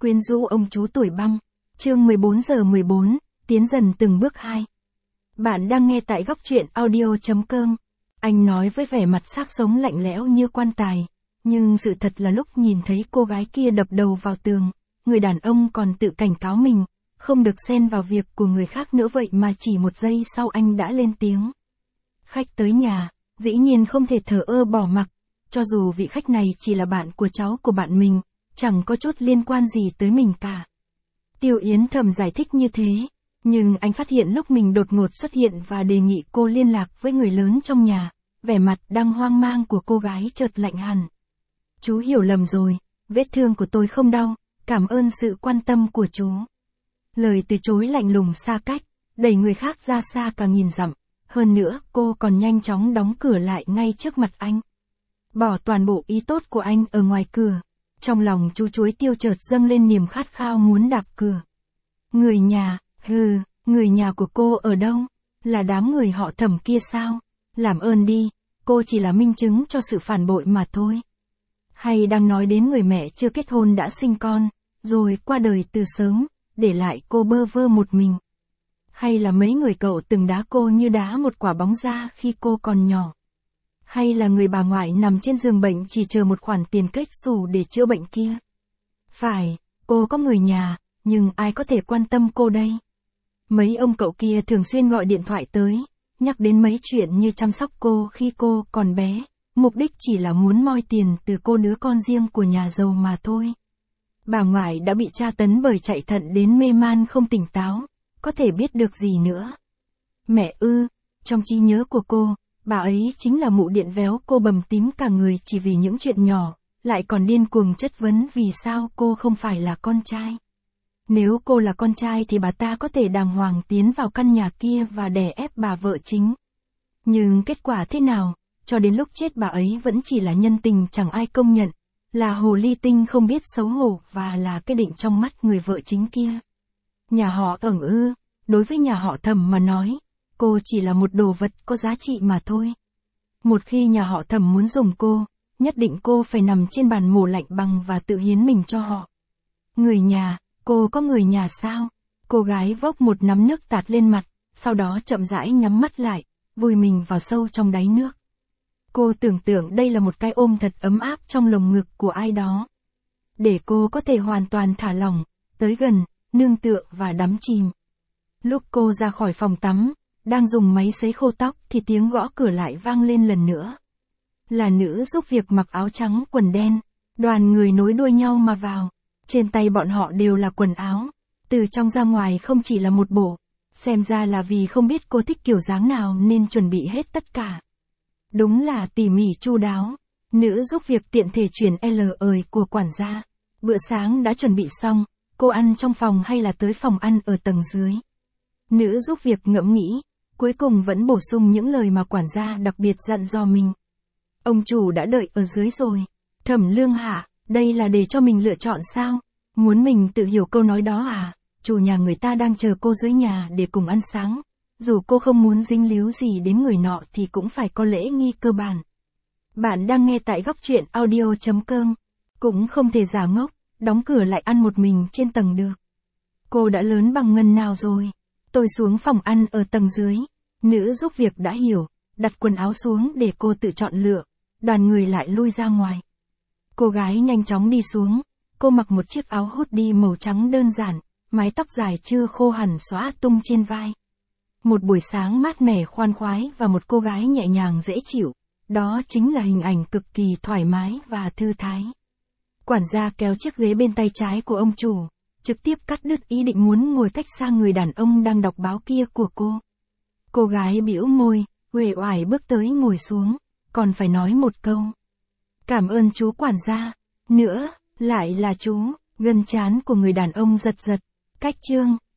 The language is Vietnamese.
Quyến rũ ông chú tuổi băng. Chương 14:14, tiến dần từng bước 2. Bạn đang nghe tại góc truyện audio.com. Anh nói với vẻ mặt xác sống lạnh lẽo như quan tài. Nhưng sự thật là lúc nhìn thấy cô gái kia đập đầu vào tường, người đàn ông còn tự cảnh cáo mình, không được xen vào việc của người khác nữa, vậy mà chỉ một giây sau anh đã lên tiếng. Khách tới nhà, dĩ nhiên không thể thờ ơ bỏ mặc, cho dù vị khách này chỉ là bạn của cháu của bạn mình, chẳng có chút liên quan gì tới mình cả. Tiêu Yến thầm giải thích như thế, nhưng anh phát hiện lúc mình đột ngột xuất hiện và đề nghị cô liên lạc với người lớn trong nhà, vẻ mặt đang hoang mang của cô gái chợt lạnh hẳn. Chú hiểu lầm rồi, vết thương của tôi không đau, cảm ơn sự quan tâm của chú. Lời từ chối lạnh lùng xa cách, đẩy người khác ra xa cả nghìn dặm, hơn nữa cô còn nhanh chóng đóng cửa lại ngay trước mặt anh. Bỏ toàn bộ ý tốt của anh ở ngoài cửa. Trong lòng chú chuối tiêu chợt dâng lên niềm khát khao muốn đạp cửa. Người nhà, người nhà của cô ở đâu? Là đám người họ Thẩm kia sao? Làm ơn đi, cô chỉ là minh chứng cho sự phản bội mà thôi. Hay đang nói đến người mẹ chưa kết hôn đã sinh con, rồi qua đời từ sớm, để lại cô bơ vơ một mình. Hay là mấy người cậu từng đá cô như đá một quả bóng ra khi cô còn nhỏ. Hay là người bà ngoại nằm trên giường bệnh chỉ chờ một khoản tiền kết xù để chữa bệnh kia. Phải, cô có người nhà, nhưng ai có thể quan tâm cô đây? Mấy ông cậu kia thường xuyên gọi điện thoại tới, nhắc đến mấy chuyện như chăm sóc cô khi cô còn bé, mục đích chỉ là muốn moi tiền từ cô đứa con riêng của nhà giàu mà thôi. Bà ngoại đã bị tra tấn bởi chạy thận đến mê man không tỉnh táo, có thể biết được gì nữa. Mẹ trong trí nhớ của cô, bà ấy chính là mụ điện véo cô bầm tím cả người chỉ vì những chuyện nhỏ, lại còn điên cuồng chất vấn vì sao cô không phải là con trai. Nếu cô là con trai thì bà ta có thể đàng hoàng tiến vào căn nhà kia và đè ép bà vợ chính. Nhưng kết quả thế nào, cho đến lúc chết bà ấy vẫn chỉ là nhân tình chẳng ai công nhận, là hồ ly tinh không biết xấu hổ và là cái định trong mắt người vợ chính kia. Nhà họ Ẩn đối với nhà họ Thẩm mà nói, cô chỉ là một đồ vật có giá trị mà thôi. Một khi nhà họ Thẩm muốn dùng cô, nhất định cô phải nằm trên bàn mổ lạnh bằng và tự hiến mình cho họ. Người nhà, cô có người nhà sao? Cô gái vốc một nắm nước tạt lên mặt, sau đó chậm rãi nhắm mắt lại, vùi mình vào sâu trong đáy nước. Cô tưởng tượng đây là một cái ôm thật ấm áp trong lồng ngực của ai đó. Để cô có thể hoàn toàn thả lỏng, tới gần, nương tựa và đắm chìm. Lúc cô ra khỏi phòng tắm, đang dùng máy sấy khô tóc thì tiếng gõ cửa lại vang lên lần nữa. Là nữ giúp việc mặc áo trắng quần đen, đoàn người nối đuôi nhau mà vào. Trên tay bọn họ đều là quần áo, từ trong ra ngoài không chỉ là một bộ, xem ra là vì không biết cô thích kiểu dáng nào nên chuẩn bị hết tất cả. Đúng là tỉ mỉ chu đáo, nữ giúp việc tiện thể chuyển lời của quản gia. Bữa sáng đã chuẩn bị xong, cô ăn trong phòng hay là tới phòng ăn ở tầng dưới? Nữ giúp việc ngẫm nghĩ, cuối cùng vẫn bổ sung những lời mà quản gia đặc biệt dặn dò mình. Ông chủ đã đợi ở dưới rồi. Thẩm Lương hả, đây là để cho mình lựa chọn sao? Muốn mình tự hiểu câu nói đó à? Chủ nhà người ta đang chờ cô dưới nhà để cùng ăn sáng. Dù cô không muốn dính líu gì đến người nọ thì cũng phải có lễ nghi cơ bản. Bạn đang nghe tại góc truyện audio.com. Cũng không thể giả ngốc, đóng cửa lại ăn một mình trên tầng được. Cô đã lớn bằng ngần nào rồi? Tôi xuống phòng ăn ở tầng dưới. Nữ giúp việc đã hiểu, đặt quần áo xuống để cô tự chọn lựa. Đoàn người lại lui ra ngoài. Cô gái nhanh chóng đi xuống. Cô mặc một chiếc áo hoodie màu trắng đơn giản, mái tóc dài chưa khô hẳn xõa tung trên vai. Một buổi sáng mát mẻ khoan khoái và một cô gái nhẹ nhàng dễ chịu. Đó chính là hình ảnh cực kỳ thoải mái và thư thái. Quản gia kéo chiếc ghế bên tay trái của ông chủ, trực tiếp cắt đứt ý định muốn ngồi cách xa người đàn ông đang đọc báo kia của cô. Cô gái bĩu môi, uể oải bước tới ngồi xuống, còn phải nói một câu. Cảm ơn chú quản gia. Nữa, lại là chú, gân trán của người đàn ông giật giật. Cách chương.